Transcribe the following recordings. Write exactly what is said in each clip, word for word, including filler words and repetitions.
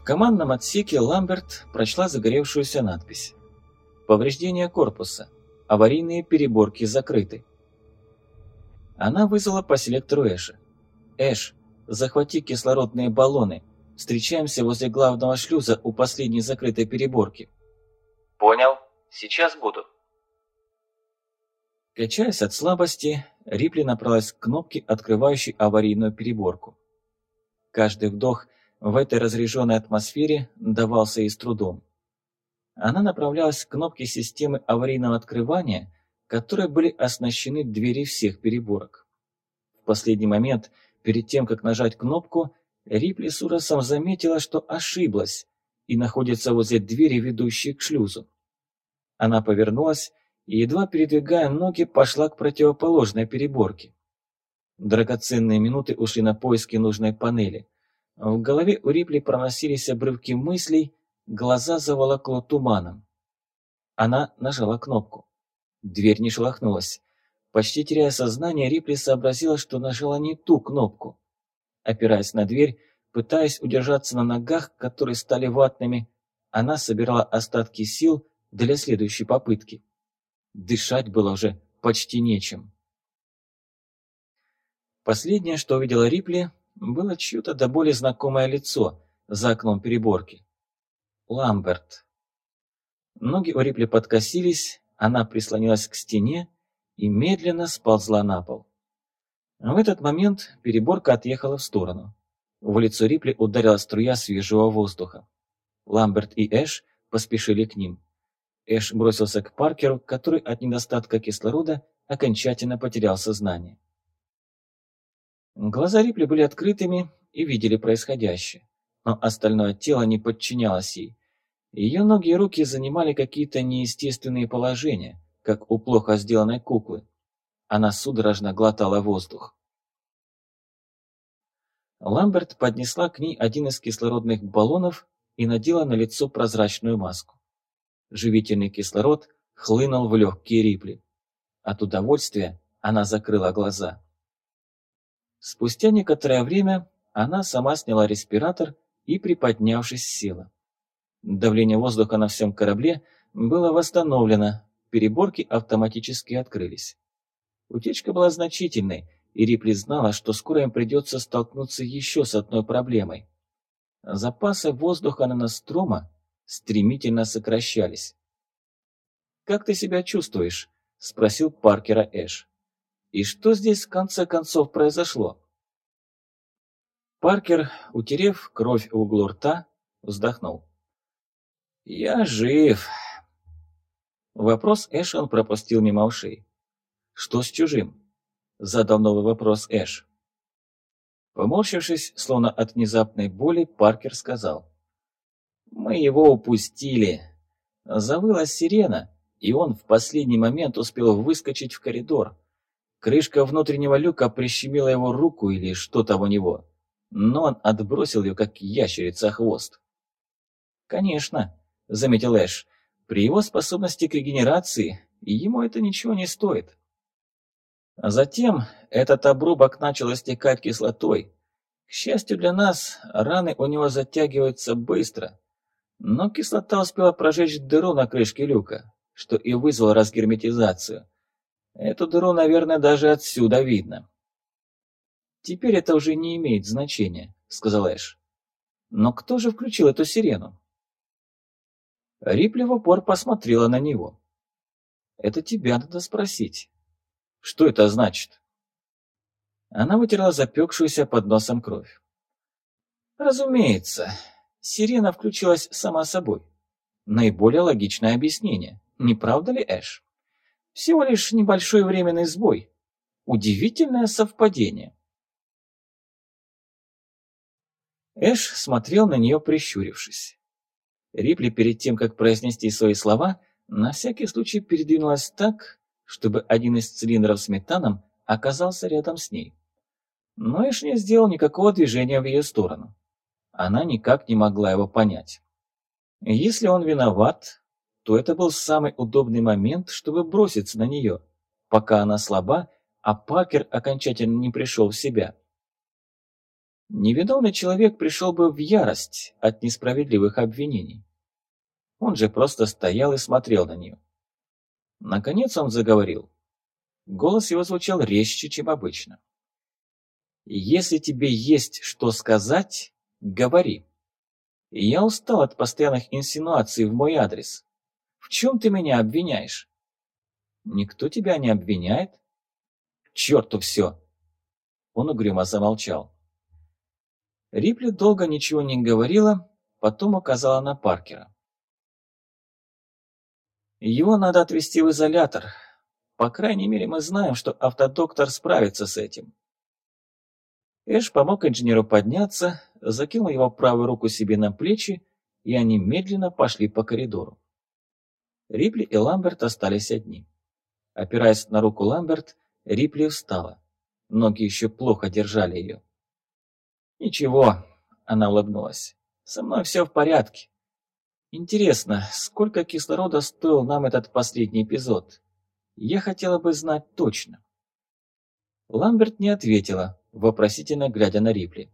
В командном отсеке Ламберт прочла загоревшуюся надпись. Повреждение корпуса. Аварийные переборки закрыты. Она вызвала по селектору Эша. «Эш, захвати кислородные баллоны. Встречаемся возле главного шлюза у последней закрытой переборки». «Понял. Сейчас буду». Качаясь от слабости, Рипли направилась к кнопке, открывающей аварийную переборку. Каждый вдох в этой разряженной атмосфере давался ей с трудом. Она направлялась к кнопке системы аварийного открывания, которой были оснащены двери всех переборок. В последний момент, перед тем, как нажать кнопку, Рипли с ужасом заметила, что ошиблась и находится возле двери, ведущей к шлюзу. Она повернулась и, едва передвигая ноги, пошла к противоположной переборке. Драгоценные минуты ушли на поиски нужной панели. В голове у Рипли проносились обрывки мыслей, глаза заволокло туманом. Она нажала кнопку. Дверь не шелохнулась. Почти теряя сознание, Рипли сообразила, что нажала не ту кнопку. Опираясь на дверь, пытаясь удержаться на ногах, которые стали ватными, она собирала остатки сил для следующей попытки. Дышать было уже почти нечем. Последнее, что увидела Рипли, было чье-то до боли знакомое лицо за окном переборки. Ламберт. Ноги у Рипли подкосились, она прислонилась к стене и медленно сползла на пол. В этот момент переборка отъехала в сторону. В лицо Рипли ударила струя свежего воздуха. Ламберт и Эш поспешили к ним. Эш бросился к Паркеру, который от недостатка кислорода окончательно потерял сознание. Глаза Рипли были открытыми и видели происходящее, но остальное тело не подчинялось ей. Ее ноги и руки занимали какие-то неестественные положения, как у плохо сделанной куклы. Она судорожно глотала воздух. Ламберт поднесла к ней один из кислородных баллонов и надела на лицо прозрачную маску. Живительный кислород хлынул в легкие Рипли. От удовольствия она закрыла глаза. Спустя некоторое время она сама сняла респиратор и, приподнявшись, села. Давление воздуха на всем корабле было восстановлено, переборки автоматически открылись. Утечка была значительной, и Рипли знала, что скоро им придется столкнуться еще с одной проблемой. Запасы воздуха на Нострома стремительно сокращались. «Как ты себя чувствуешь?» – спросил Паркера Эш. «И что здесь в конце концов произошло?» Паркер, утерев кровь в углу рта, вздохнул. «Я жив». Вопрос Эша он пропустил мимо ушей. «Что с чужим?» – задал новый вопрос Эш. Поморщившись, словно от внезапной боли, Паркер сказал. «Мы его упустили. Завыла сирена, и он в последний момент успел выскочить в коридор. Крышка внутреннего люка прищемила его руку или что-то у него, но он отбросил ее, как ящерица, хвост». «Конечно», — заметил Эш, — «при его способности к регенерации ему это ничего не стоит». А затем этот обрубок начал истекать кислотой. К счастью для нас, раны у него затягиваются быстро, но кислота успела прожечь дыру на крышке люка, что и вызвало разгерметизацию. Эту дыру, наверное, даже отсюда видно. «Теперь это уже не имеет значения», — сказал Эш. «Но кто же включил эту сирену?» Рипли в упор посмотрела на него. «Это тебя надо спросить. Что это значит?» Она вытерла запекшуюся под носом кровь. «Разумеется, сирена включилась сама собой. Наиболее логичное объяснение. Не правда ли, Эш? Всего лишь небольшой временный сбой. Удивительное совпадение». Эш смотрел на нее, прищурившись. Рипли перед тем, как произнести свои слова, на всякий случай передвинулась так, чтобы один из цилиндров с метаном оказался рядом с ней. Но Эш не сделал никакого движения в ее сторону. Она никак не могла его понять. Если он виноват, то это был самый удобный момент, чтобы броситься на нее, пока она слаба, а Паркер окончательно не пришел в себя. Невиновный человек пришел бы в ярость от несправедливых обвинений. Он же просто стоял и смотрел на нее. Наконец он заговорил. Голос его звучал резче, чем обычно. «Если тебе есть что сказать, говори. Я устал от постоянных инсинуаций в мой адрес. В чем ты меня обвиняешь?» «Никто тебя не обвиняет». «К черту все!» Он угрюмо замолчал. Рипли долго ничего не говорила, потом указала на Паркера. «Его надо отвезти в изолятор. По крайней мере, мы знаем, что автодоктор справится с этим». Эш помог инженеру подняться, закинул его правую руку себе на плечи, и они медленно пошли по коридору. Рипли и Ламберт остались одни. Опираясь на руку Ламберт, Рипли встала. Ноги еще плохо держали ее. «Ничего», — она улыбнулась, — «со мной все в порядке. Интересно, сколько кислорода стоил нам этот последний эпизод? Я хотела бы знать точно». Ламберт не ответила, вопросительно глядя на Рипли.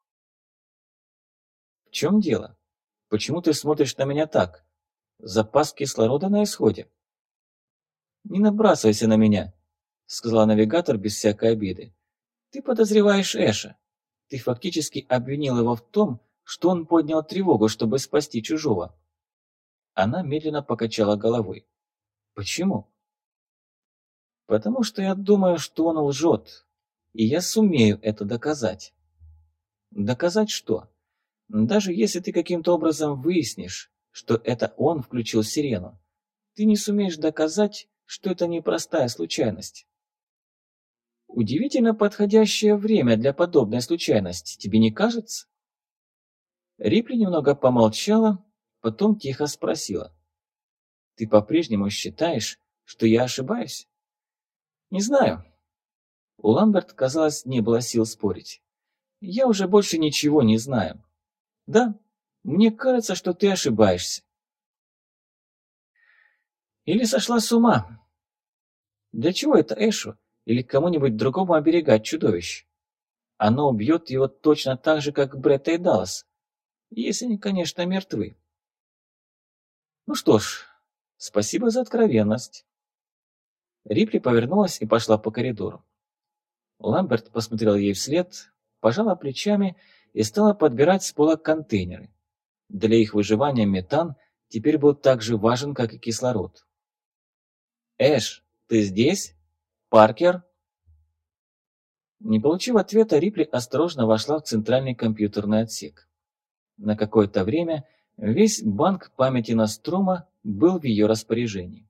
«В чем дело? Почему ты смотришь на меня так? Запас кислорода на исходе?» «Не набрасывайся на меня», — сказала навигатор без всякой обиды. «Ты подозреваешь Эша. Ты фактически обвинил его в том, что он поднял тревогу, чтобы спасти чужого». Она медленно покачала головой. «Почему?» «Потому что я думаю, что он лжет, и я сумею это доказать». «Доказать что? Даже если ты каким-то образом выяснишь, что это он включил сирену, ты не сумеешь доказать, что это непростая случайность». «Удивительно подходящее время для подобной случайности, тебе не кажется?» Рипли немного помолчала, потом тихо спросила. «Ты по-прежнему считаешь, что я ошибаюсь?» «Не знаю». У Ламберт, казалось, не было сил спорить. «Я уже больше ничего не знаю. Да, мне кажется, что ты ошибаешься». «Или сошла с ума. Для чего это Эшу или кому-нибудь другому оберегать чудовищ? Оно убьет его точно так же, как Бретта и Даллас, если они, конечно, мертвы». «Ну что ж, спасибо за откровенность». Рипли повернулась и пошла по коридору. Ламберт посмотрел ей вслед, пожала плечами и стала подбирать с пола контейнеры. Для их выживания метан теперь был так же важен, как и кислород. «Эш, ты здесь? Паркер?» Не получив ответа, Рипли осторожно вошла в центральный компьютерный отсек. На какое-то время весь банк памяти Нострома был в ее распоряжении.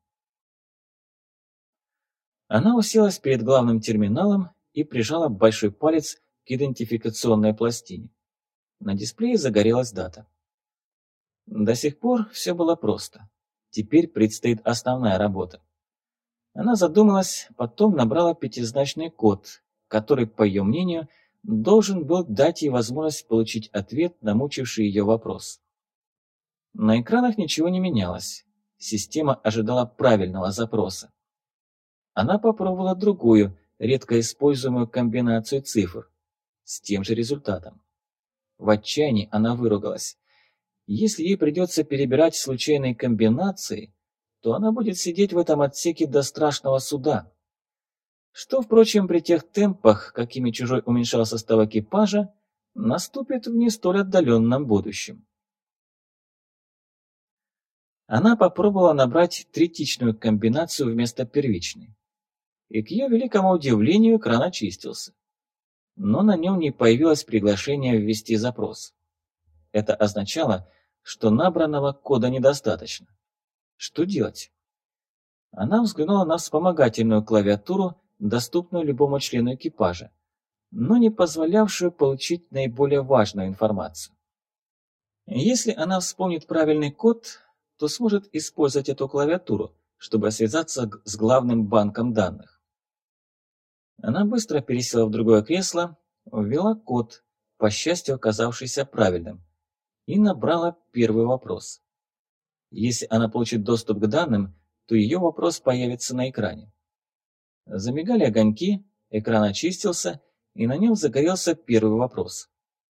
Она уселась перед главным терминалом и прижала большой палец к идентификационной пластине. На дисплее загорелась дата. До сих пор все было просто. Теперь предстоит основная работа. Она задумалась, потом набрала пятизначный код, который, по ее мнению, должен был дать ей возможность получить ответ на мучивший ее вопрос. На экранах ничего не менялось. Система ожидала правильного запроса. Она попробовала другую, редко используемую комбинацию цифр, с тем же результатом. В отчаянии она выругалась. Если ей придется перебирать случайные комбинации, то она будет сидеть в этом отсеке до страшного суда. Что, впрочем, при тех темпах, какими чужой уменьшал состав экипажа, наступит в не столь отдаленном будущем. Она попробовала набрать третичную комбинацию вместо первичной. И к ее великому удивлению экран очистился. Но на нем не появилось приглашение ввести запрос. Это означало, что набранного кода недостаточно. Что делать? Она взглянула на вспомогательную клавиатуру, доступную любому члену экипажа, но не позволявшую получить наиболее важную информацию. Если она вспомнит правильный код, то сможет использовать эту клавиатуру, чтобы связаться с главным банком данных. Она быстро пересела в другое кресло, ввела код, по счастью оказавшийся правильным, и набрала первый вопрос. Если она получит доступ к данным, то ее вопрос появится на экране. Замигали огоньки, экран очистился, и на нем загорелся первый вопрос.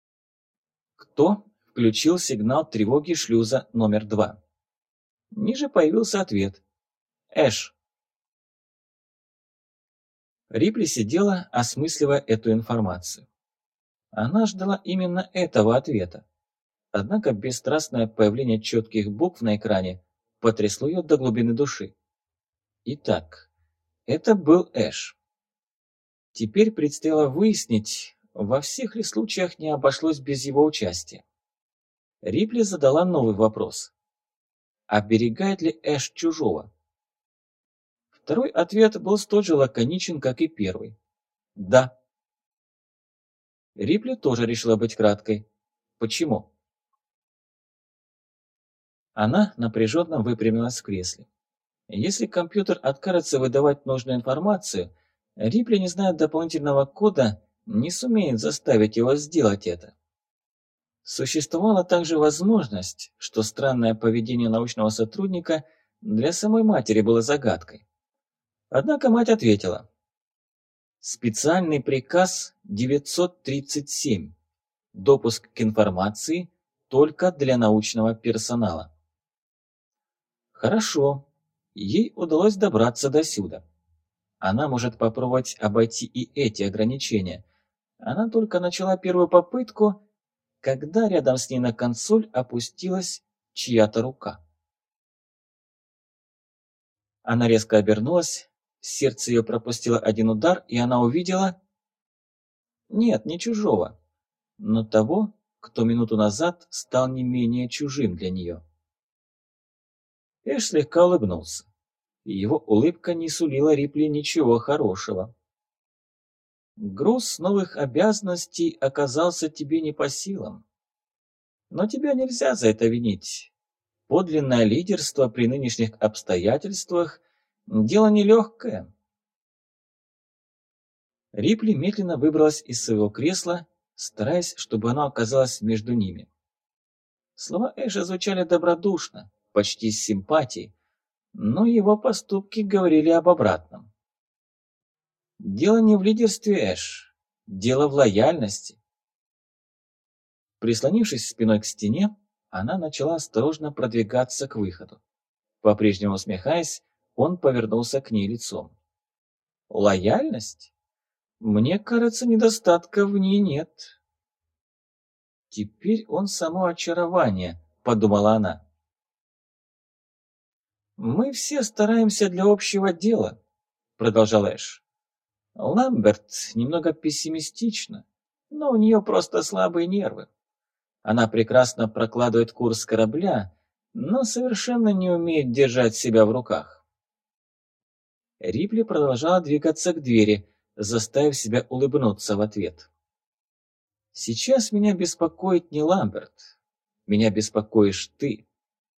Кто включил сигнал тревоги шлюза номер два? Ниже появился ответ. Эш. Рипли сидела, осмысливая эту информацию. Она ждала именно этого ответа. Однако бесстрастное появление четких букв на экране потрясло ее до глубины души. Итак, это был Эш. Теперь предстояло выяснить, во всех ли случаях не обошлось без его участия. Рипли задала новый вопрос. Оберегает ли Эш чужого? Второй ответ был столь же лаконичен, как и первый. Да. Рипли тоже решила быть краткой. Почему? Она напряженно выпрямилась в кресле. Если компьютер откажется выдавать нужную информацию, Рипли, не зная дополнительного кода, не сумеет заставить его сделать это. Существовала также возможность, что странное поведение научного сотрудника для самой матери было загадкой. Однако мать ответила. Специальный приказ девятьсот тридцать семь. Допуск к информации только для научного персонала. Хорошо, ей удалось добраться до сюда. Она может попробовать обойти и эти ограничения. Она только начала первую попытку, когда рядом с ней на консоль опустилась чья-то рука. Она резко обернулась, сердце ее пропустило один удар, и она увидела... Нет, не чужого, но того, кто минуту назад стал не менее чужим для нее. Эш слегка улыбнулся, и его улыбка не сулила Рипли ничего хорошего. Груз новых обязанностей оказался тебе не по силам. Но тебя нельзя за это винить. Подлинное лидерство при нынешних обстоятельствах – дело нелегкое. Рипли медленно выбралась из своего кресла, стараясь, чтобы оно оказалось между ними. Слова Эша звучали добродушно, почти с симпатией, но его поступки говорили об обратном. Дело не в лидерстве, Эш, дело в лояльности. Прислонившись спиной к стене, она начала осторожно продвигаться к выходу. По-прежнему усмехаясь, он повернулся к ней лицом. Лояльность? Мне кажется, недостатка в ней нет. Теперь он само очарование, подумала она. Мы все стараемся для общего дела, продолжал Эш. Ламберт немного пессимистична, но у нее просто слабые нервы. Она прекрасно прокладывает курс корабля, но совершенно не умеет держать себя в руках. Рипли продолжала двигаться к двери, заставив себя улыбнуться в ответ. «Сейчас меня беспокоит не Ламберт. Меня беспокоишь ты».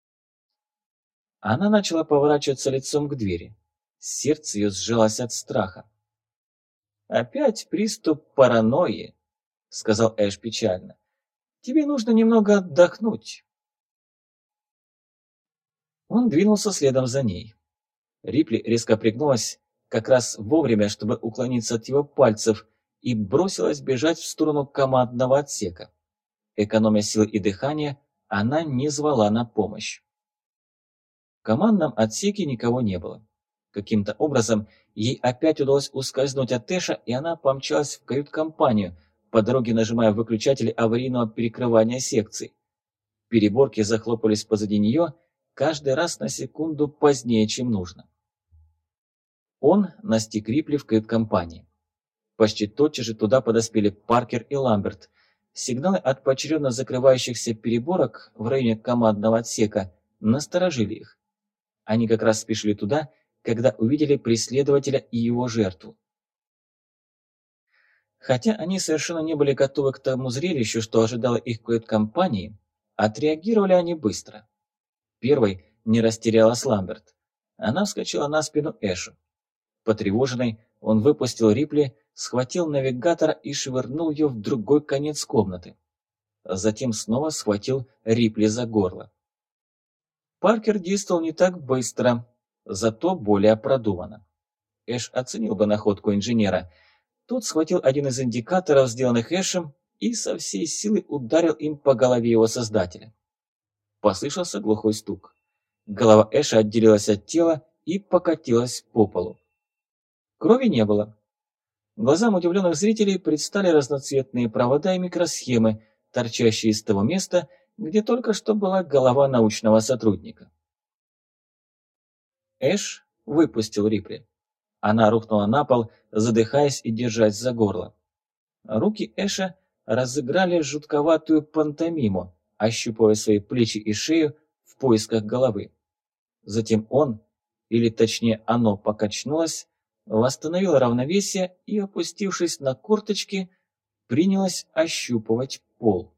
Она начала поворачиваться лицом к двери. Сердце ее сжалось от страха. «Опять приступ паранойи», — сказал Эш печально. «Тебе нужно немного отдохнуть». Он двинулся следом за ней. Рипли резко пригнулась, как раз вовремя, чтобы уклониться от его пальцев, и бросилась бежать в сторону командного отсека. Экономя силы и дыхание, она не звала на помощь. В командном отсеке никого не было. Каким-то образом ей опять удалось ускользнуть от Эша, и она помчалась в кают-компанию, по дороге нажимая выключатели аварийного перекрывания секций. Переборки захлопались позади нее, каждый раз на секунду позднее, чем нужно. Он настиг Рипли в кают-компании. Почти тотчас же туда подоспели Паркер и Ламберт. Сигналы от поочередно закрывающихся переборок в районе командного отсека насторожили их. Они как раз спешили туда, когда увидели преследователя и его жертву. Хотя они совершенно не были готовы к тому зрелищу, что ожидало их в кают-компании, отреагировали они быстро. Первой не растерялась Ламберт. Она вскочила на спину Эшу. Потревоженный, он выпустил Рипли, схватил навигатора и швырнул ее в другой конец комнаты. Затем снова схватил Рипли за горло. Паркер действовал не так быстро, зато более продуманно. Эш оценил бы находку инженера. Тот схватил один из индикаторов, сделанных Эшем, и со всей силы ударил им по голове его создателя. Послышался глухой стук. Голова Эша отделилась от тела и покатилась по полу. Крови не было. Глазам удивленных зрителей предстали разноцветные провода и микросхемы, торчащие из того места, где только что была голова научного сотрудника. Эш выпустил Рипли. Она рухнула на пол, задыхаясь и держась за горло. Руки Эша разыграли жутковатую пантомиму, ощупывая свои плечи и шею в поисках головы. Затем он, или точнее оно, покачнулось, восстановило равновесие и, опустившись на корточки, принялось ощупывать пол.